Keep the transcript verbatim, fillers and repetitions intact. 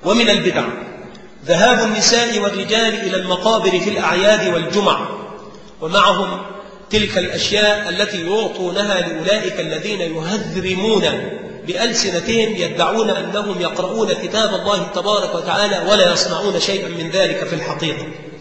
ومن البدع ذهاب النساء والرجال إلى المقابر في الأعياد والجمع، ومعهم تلك الأشياء التي يعطونها لأولئك الذين يهذرمون بألسنتهم يدعون أنهم يقرؤون كتاب الله تبارك وتعالى ولا يصنعون شيئا من ذلك في الحقيقة.